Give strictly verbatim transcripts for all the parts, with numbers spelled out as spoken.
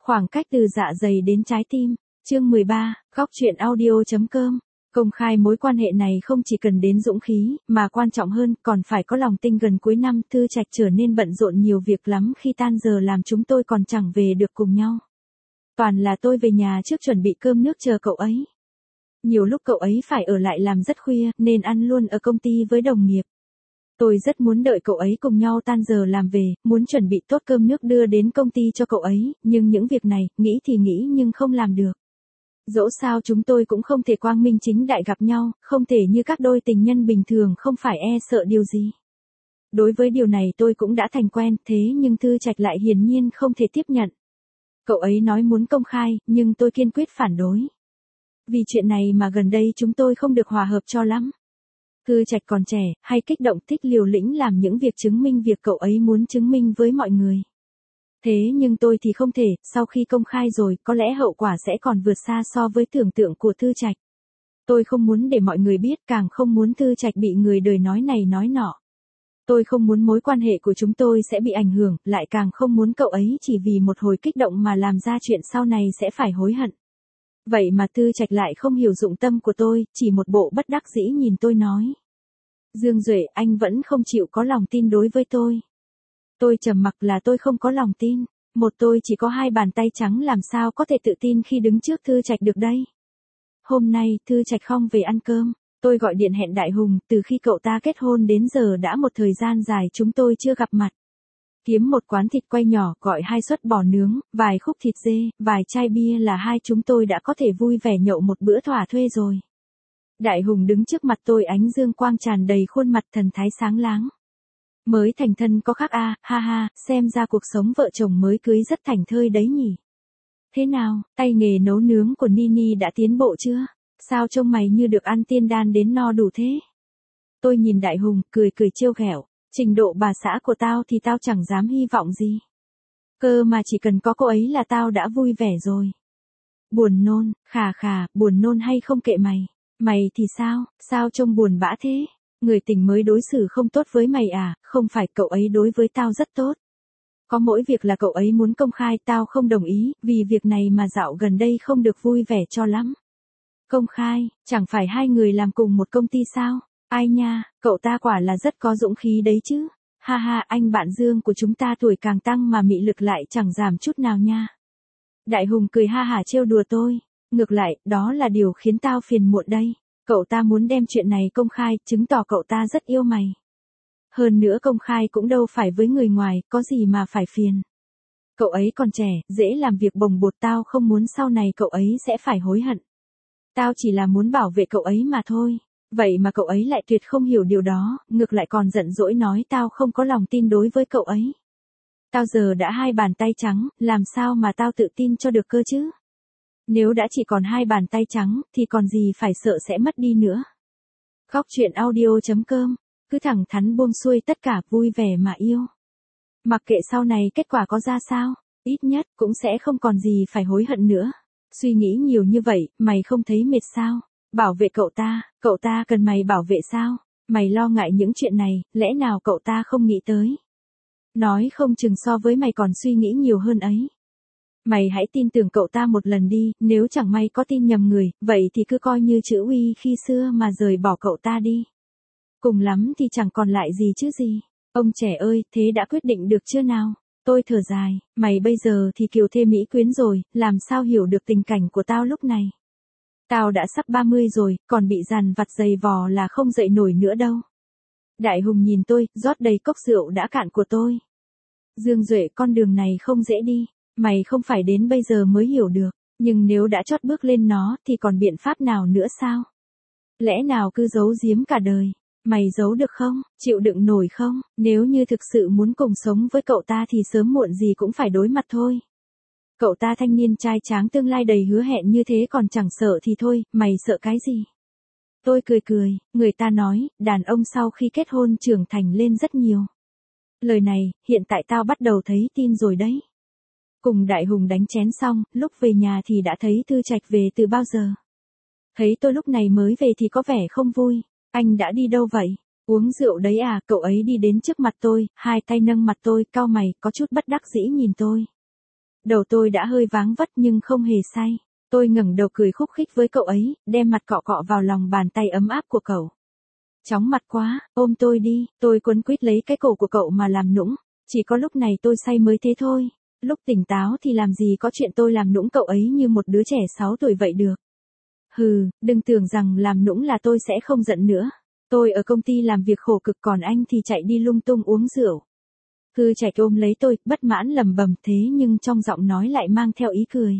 Khoảng cách từ dạ dày đến trái tim. Chương mười ba, góc truyện audio chấm com. Công khai mối quan hệ này không chỉ cần đến dũng khí, mà quan trọng hơn còn phải có lòng tin. Gần cuối năm, Thư Trạch trở nên bận rộn nhiều việc lắm. Khi tan giờ làm chúng tôi còn chẳng về được cùng nhau. Toàn là tôi về nhà trước chuẩn bị cơm nước chờ cậu ấy. Nhiều lúc cậu ấy phải ở lại làm rất khuya, nên ăn luôn ở công ty với đồng nghiệp. Tôi rất muốn đợi cậu ấy cùng nhau tan giờ làm về, muốn chuẩn bị tốt cơm nước đưa đến công ty cho cậu ấy, nhưng những việc này, nghĩ thì nghĩ nhưng không làm được. Dẫu sao chúng tôi cũng không thể quang minh chính đại gặp nhau, không thể như các đôi tình nhân bình thường không phải e sợ điều gì. Đối với điều này tôi cũng đã thành quen, thế nhưng Thư Trạch lại hiển nhiên không thể tiếp nhận. Cậu ấy nói muốn công khai, nhưng tôi kiên quyết phản đối. Vì chuyện này mà gần đây chúng tôi không được hòa hợp cho lắm. Thư Trạch còn trẻ, hay kích động thích liều lĩnh làm những việc chứng minh việc cậu ấy muốn chứng minh với mọi người. Thế nhưng tôi thì không thể, sau khi công khai rồi, có lẽ hậu quả sẽ còn vượt xa so với tưởng tượng của Thư Trạch. Tôi không muốn để mọi người biết, càng không muốn Thư Trạch bị người đời nói này nói nọ. Tôi không muốn mối quan hệ của chúng tôi sẽ bị ảnh hưởng, lại càng không muốn cậu ấy chỉ vì một hồi kích động mà làm ra chuyện sau này sẽ phải hối hận. Vậy mà Thư Trạch lại không hiểu dụng tâm của tôi, chỉ một bộ bất đắc dĩ nhìn tôi nói. Dương Duệ, anh vẫn không chịu có lòng tin đối với tôi. Tôi trầm mặc là tôi không có lòng tin. Một tôi chỉ có hai bàn tay trắng làm sao có thể tự tin khi đứng trước Thư Trạch được đây. Hôm nay, Thư Trạch không về ăn cơm. Tôi gọi điện hẹn Đại Hùng, từ khi cậu ta kết hôn đến giờ đã một thời gian dài chúng tôi chưa gặp mặt. Kiếm một quán thịt quay nhỏ, gọi hai suất bò nướng, vài khúc thịt dê, vài chai bia là hai chúng tôi đã có thể vui vẻ nhậu một bữa thỏa thuê rồi. Đại Hùng đứng trước mặt tôi, ánh dương quang tràn đầy khuôn mặt, thần thái sáng láng. Mới thành thân có khác à, ha ha, xem ra cuộc sống vợ chồng mới cưới rất thảnh thơi đấy nhỉ. Thế nào, tay nghề nấu nướng của Nini đã tiến bộ chưa? Sao trông mày như được ăn tiên đan đến no đủ thế? Tôi nhìn Đại Hùng, cười cười trêu ghẹo. Trình độ bà xã của tao thì tao chẳng dám hy vọng gì. Cơ mà chỉ cần có cô ấy là tao đã vui vẻ rồi. Buồn nôn, khà khà, buồn nôn hay không kệ mày. Mày thì sao, sao trông buồn bã thế? Người tình mới đối xử không tốt với mày à? Không phải, cậu ấy đối với tao rất tốt. Có mỗi việc là cậu ấy muốn công khai, tao không đồng ý, vì việc này mà dạo gần đây không được vui vẻ cho lắm. Công khai, chẳng phải hai người làm cùng một công ty sao? Ai nha, cậu ta quả là rất có dũng khí đấy chứ. Ha ha, anh bạn Dương của chúng ta tuổi càng tăng mà mị lực lại chẳng giảm chút nào nha. Đại Hùng cười ha hả trêu đùa tôi. Ngược lại, đó là điều khiến tao phiền muộn đây. Cậu ta muốn đem chuyện này công khai, chứng tỏ cậu ta rất yêu mày. Hơn nữa công khai cũng đâu phải với người ngoài, có gì mà phải phiền. Cậu ấy còn trẻ, dễ làm việc bồng bột, tao không muốn sau này cậu ấy sẽ phải hối hận. Tao chỉ là muốn bảo vệ cậu ấy mà thôi. Vậy mà cậu ấy lại tuyệt không hiểu điều đó, ngược lại còn giận dỗi nói tao không có lòng tin đối với cậu ấy. Tao giờ đã hai bàn tay trắng, làm sao mà tao tự tin cho được cơ chứ? Nếu đã chỉ còn hai bàn tay trắng, thì còn gì phải sợ sẽ mất đi nữa. Góc truyện audio chấm com, cứ thẳng thắn buông xuôi tất cả, vui vẻ mà yêu. Mặc kệ sau này kết quả có ra sao, ít nhất cũng sẽ không còn gì phải hối hận nữa. Suy nghĩ nhiều như vậy, mày không thấy mệt sao? Bảo vệ cậu ta, cậu ta cần mày bảo vệ sao? Mày lo ngại những chuyện này, lẽ nào cậu ta không nghĩ tới? Nói không chừng so với mày còn suy nghĩ nhiều hơn ấy. Mày hãy tin tưởng cậu ta một lần đi, nếu chẳng may có tin nhầm người, vậy thì cứ coi như chữ uy khi xưa mà rời bỏ cậu ta đi. Cùng lắm thì chẳng còn lại gì chứ gì. Ông trẻ ơi, thế đã quyết định được chưa nào? Tôi thở dài, mày bây giờ thì kiều thê mỹ quyến rồi, làm sao hiểu được tình cảnh của tao lúc này? Tao đã sắp ba mươi rồi, còn bị dằn vặt dày vò là không dậy nổi nữa đâu. Đại Hùng nhìn tôi, rót đầy cốc rượu đã cạn của tôi. Dương Duệ, con đường này không dễ đi. Mày không phải đến bây giờ mới hiểu được, nhưng nếu đã chót bước lên nó thì còn biện pháp nào nữa sao? Lẽ nào cứ giấu giếm cả đời? Mày giấu được không? Chịu đựng nổi không? Nếu như thực sự muốn cùng sống với cậu ta thì sớm muộn gì cũng phải đối mặt thôi. Cậu ta thanh niên trai tráng tương lai đầy hứa hẹn như thế còn chẳng sợ thì thôi, mày sợ cái gì? Tôi cười cười, người ta nói, đàn ông sau khi kết hôn trưởng thành lên rất nhiều. Lời này, hiện tại tao bắt đầu thấy tin rồi đấy. Cùng Đại Hùng đánh chén xong, lúc về nhà thì đã thấy Thư Trạch về từ bao giờ. Thấy tôi lúc này mới về thì có vẻ không vui. Anh đã đi đâu vậy? Uống rượu đấy à? Cậu ấy đi đến trước mặt tôi, hai tay nâng mặt tôi, cau mày, có chút bất đắc dĩ nhìn tôi. Đầu tôi đã hơi váng vất nhưng không hề say. Tôi ngẩng đầu cười khúc khích với cậu ấy, đem mặt cọ cọ vào lòng bàn tay ấm áp của cậu. Chóng mặt quá, ôm tôi đi, tôi quấn quýt lấy cái cổ của cậu mà làm nũng. Chỉ có lúc này tôi say mới thế thôi. Lúc tỉnh táo thì làm gì có chuyện tôi làm nũng cậu ấy như một đứa trẻ sáu tuổi vậy được. Hừ, đừng tưởng rằng làm nũng là tôi sẽ không giận nữa. Tôi ở công ty làm việc khổ cực còn anh thì chạy đi lung tung uống rượu. Thư Trạch ôm lấy tôi, bất mãn lẩm bẩm thế nhưng trong giọng nói lại mang theo ý cười.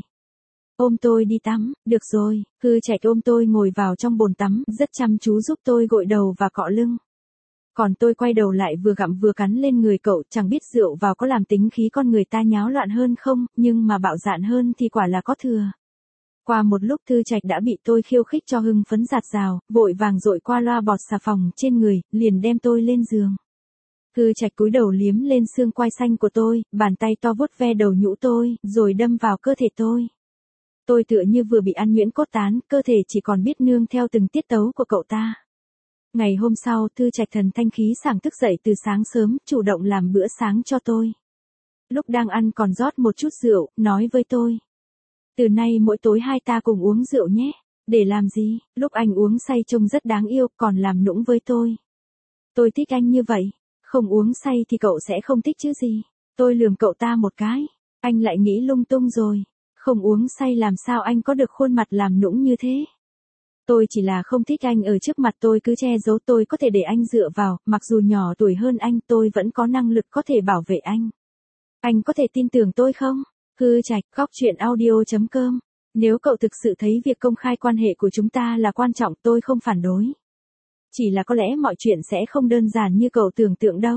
Ôm tôi đi tắm, được rồi, Thư Trạch ôm tôi ngồi vào trong bồn tắm, rất chăm chú giúp tôi gội đầu và cọ lưng. Còn tôi quay đầu lại vừa gặm vừa cắn lên người cậu, chẳng biết rượu vào có làm tính khí con người ta nháo loạn hơn không, nhưng mà bạo dạn hơn thì quả là có thừa. Qua một lúc Thư Trạch đã bị tôi khiêu khích cho hưng phấn giạt rào, vội vàng dội qua loa bọt xà phòng trên người, liền đem tôi lên giường. Thư Trạch cúi đầu liếm lên xương quai xanh của tôi, bàn tay to vuốt ve đầu nhũ tôi, rồi đâm vào cơ thể tôi. Tôi tựa như vừa bị ăn nhuyễn cốt tán, cơ thể chỉ còn biết nương theo từng tiết tấu của cậu ta. Ngày hôm sau, Thư Trạch thần thanh khí sảng thức dậy từ sáng sớm, chủ động làm bữa sáng cho tôi. Lúc đang ăn còn rót một chút rượu, nói với tôi. Từ nay mỗi tối hai ta cùng uống rượu nhé. Để làm gì, lúc anh uống say trông rất đáng yêu, còn làm nũng với tôi. Tôi thích anh như vậy, không uống say thì cậu sẽ không thích chứ gì. Tôi lườm cậu ta một cái, anh lại nghĩ lung tung rồi. Không uống say làm sao anh có được khuôn mặt làm nũng như thế. Tôi chỉ là không thích anh ở trước mặt tôi cứ che giấu, tôi có thể để anh dựa vào, mặc dù nhỏ tuổi hơn anh tôi vẫn có năng lực có thể bảo vệ anh. Anh có thể tin tưởng tôi không? Thư Trạch, góc chuyện audio chấm com. Nếu cậu thực sự thấy việc công khai quan hệ của chúng ta là quan trọng tôi không phản đối. Chỉ là có lẽ mọi chuyện sẽ không đơn giản như cậu tưởng tượng đâu.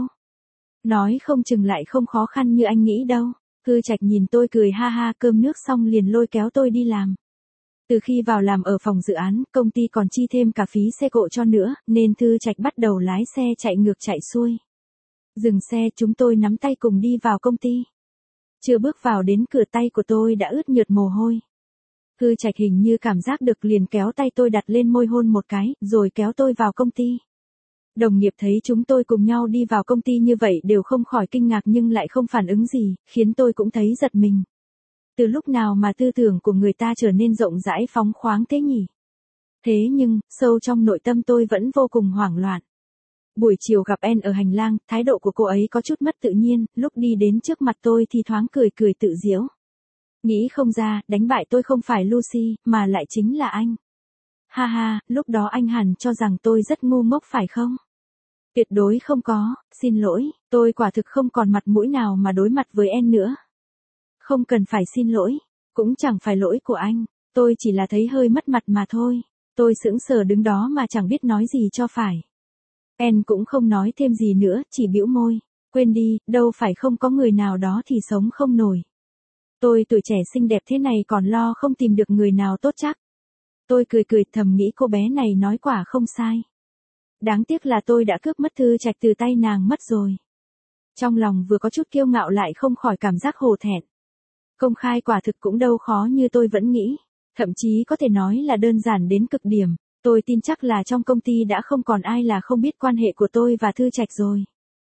Nói không chừng lại không khó khăn như anh nghĩ đâu. Thư Trạch nhìn tôi cười ha ha, cơm nước xong liền lôi kéo tôi đi làm. Từ khi vào làm ở phòng dự án, công ty còn chi thêm cả phí xe cộ cho nữa, nên Thư Trạch bắt đầu lái xe chạy ngược chạy xuôi. Dừng xe chúng tôi nắm tay cùng đi vào công ty. Chưa bước vào đến cửa tay của tôi đã ướt nhượt mồ hôi. Thư Trạch hình như cảm giác được liền kéo tay tôi đặt lên môi hôn một cái, rồi kéo tôi vào công ty. Đồng nghiệp thấy chúng tôi cùng nhau đi vào công ty như vậy đều không khỏi kinh ngạc nhưng lại không phản ứng gì, khiến tôi cũng thấy giật mình. Từ lúc nào mà tư tưởng của người ta trở nên rộng rãi phóng khoáng thế nhỉ? Thế nhưng, sâu trong nội tâm tôi vẫn vô cùng hoảng loạn. Buổi chiều gặp En ở hành lang, thái độ của cô ấy có chút mất tự nhiên, lúc đi đến trước mặt tôi thì thoáng cười cười tự giễu. Nghĩ không ra, đánh bại tôi không phải Lucy, mà lại chính là anh. Ha ha, lúc đó anh hẳn cho rằng tôi rất ngu ngốc phải không? Tuyệt đối không có, xin lỗi, tôi quả thực không còn mặt mũi nào mà đối mặt với En nữa. Không cần phải xin lỗi, cũng chẳng phải lỗi của anh, tôi chỉ là thấy hơi mất mặt mà thôi. Tôi sững sờ đứng đó mà chẳng biết nói gì cho phải. En cũng không nói thêm gì nữa, chỉ bĩu môi. Quên đi, đâu phải không có người nào đó thì sống không nổi. Tôi tuổi trẻ xinh đẹp thế này còn lo không tìm được người nào tốt chắc. Tôi cười cười thầm nghĩ cô bé này nói quả không sai. Đáng tiếc là tôi đã cướp mất Thư Trạch từ tay nàng mất rồi. Trong lòng vừa có chút kiêu ngạo lại không khỏi cảm giác hổ thẹn. Công khai quả thực cũng đâu khó như tôi vẫn nghĩ. Thậm chí có thể nói là đơn giản đến cực điểm. Tôi tin chắc là trong công ty đã không còn ai là không biết quan hệ của tôi và Thư Trạch rồi.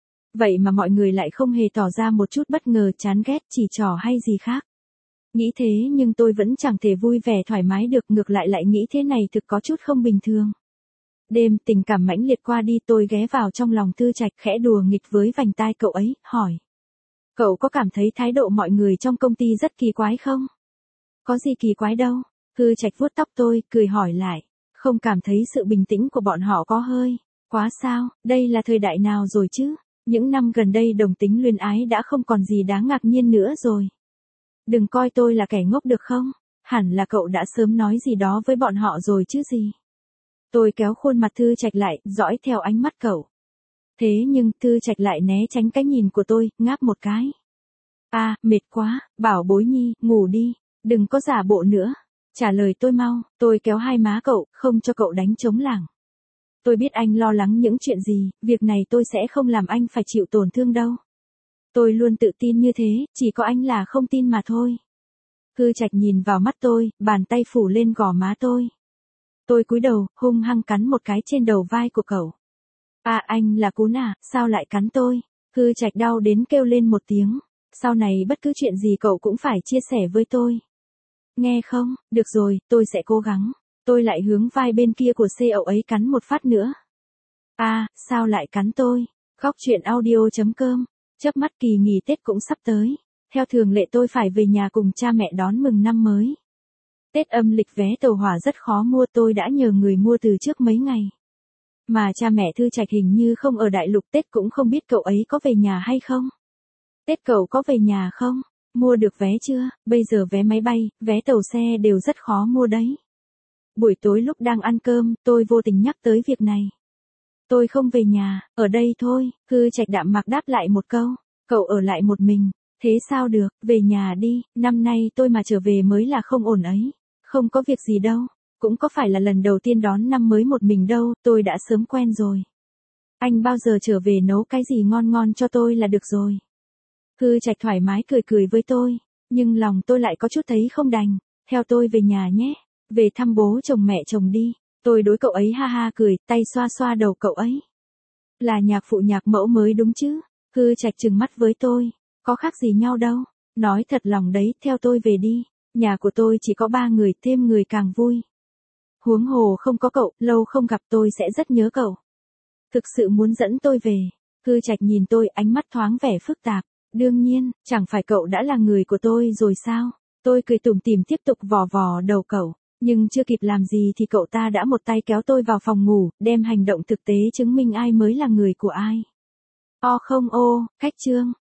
Vậy mà mọi người lại không hề tỏ ra một chút bất ngờ, chán ghét, chỉ trỏ hay gì khác. Nghĩ thế nhưng tôi vẫn chẳng thể vui vẻ thoải mái được, ngược lại lại nghĩ thế này thực có chút không bình thường. Đêm tình cảm mãnh liệt qua đi, tôi ghé vào trong lòng Thư Trạch khẽ đùa nghịch với vành tai cậu ấy, hỏi. Cậu có cảm thấy thái độ mọi người trong công ty rất kỳ quái không? Có gì kỳ quái đâu. Thư Trạch vuốt tóc tôi, cười hỏi lại. Không cảm thấy sự bình tĩnh của bọn họ có hơi quá sao? Đây là thời đại nào rồi chứ? Những năm gần đây đồng tính luyến ái đã không còn gì đáng ngạc nhiên nữa rồi. Đừng coi tôi là kẻ ngốc được không? Hẳn là cậu đã sớm nói gì đó với bọn họ rồi chứ gì? Tôi kéo khuôn mặt Thư Trạch lại, dõi theo ánh mắt cậu. Thế nhưng Thư Trạch lại né tránh cái nhìn của tôi, ngáp một cái. À, mệt quá, bảo bối nhi, ngủ đi, đừng có giả bộ nữa. Trả lời tôi mau, tôi kéo hai má cậu, không cho cậu đánh trống lảng. Tôi biết anh lo lắng những chuyện gì, việc này tôi sẽ không làm anh phải chịu tổn thương đâu. Tôi luôn tự tin như thế, chỉ có anh là không tin mà thôi. Thư Trạch nhìn vào mắt tôi, bàn tay phủ lên gò má tôi. Tôi cúi đầu, hung hăng cắn một cái trên đầu vai của cậu. À anh là cún à, sao lại cắn tôi? Thư Trạch đau đến kêu lên một tiếng. Sau này bất cứ chuyện gì cậu cũng phải chia sẻ với tôi. Nghe không? Được rồi, tôi sẽ cố gắng. Tôi lại hướng vai bên kia của xe ậu ấy cắn một phát nữa. À, sao lại cắn tôi? Góc chuyện audio chấm com. Chớp mắt kỳ nghỉ Tết cũng sắp tới. Theo thường lệ tôi phải về nhà cùng cha mẹ đón mừng năm mới. Tết âm lịch vé tàu hỏa rất khó mua, tôi đã nhờ người mua từ trước mấy ngày. Mà cha mẹ Thư Trạch hình như không ở đại lục, Tết cũng không biết cậu ấy có về nhà hay không. Tết cậu có về nhà không? Mua được vé chưa? Bây giờ vé máy bay, vé tàu xe đều rất khó mua đấy. Buổi tối lúc đang ăn cơm, tôi vô tình nhắc tới việc này. Tôi không về nhà, ở đây thôi. Thư Trạch đạm mạc đáp lại một câu. Cậu ở lại một mình. Thế sao được, về nhà đi, năm nay tôi mà trở về mới là không ổn ấy. Không có việc gì đâu, cũng có phải là lần đầu tiên đón năm mới một mình đâu, tôi đã sớm quen rồi. Anh bao giờ trở về nấu cái gì ngon ngon cho tôi là được rồi. Thư Trạch thoải mái cười cười với tôi, nhưng lòng tôi lại có chút thấy không đành. Theo tôi về nhà nhé, về thăm bố chồng mẹ chồng đi. Tôi đối cậu ấy ha ha cười, tay xoa xoa đầu cậu ấy. Là nhạc phụ nhạc mẫu mới đúng chứ? Thư Trạch trừng mắt với tôi, có khác gì nhau đâu. Nói thật lòng đấy, theo tôi về đi. Nhà của tôi chỉ có ba người, thêm người càng vui. Huống hồ không có cậu, lâu không gặp tôi sẽ rất nhớ cậu. Thực sự muốn dẫn tôi về. Thư Trạch nhìn tôi, ánh mắt thoáng vẻ phức tạp. Đương nhiên, chẳng phải cậu đã là người của tôi rồi sao? Tôi cười tủm tỉm tiếp tục vò vò đầu cậu. Nhưng chưa kịp làm gì thì cậu ta đã một tay kéo tôi vào phòng ngủ, đem hành động thực tế chứng minh ai mới là người của ai. O không ô, khách trương.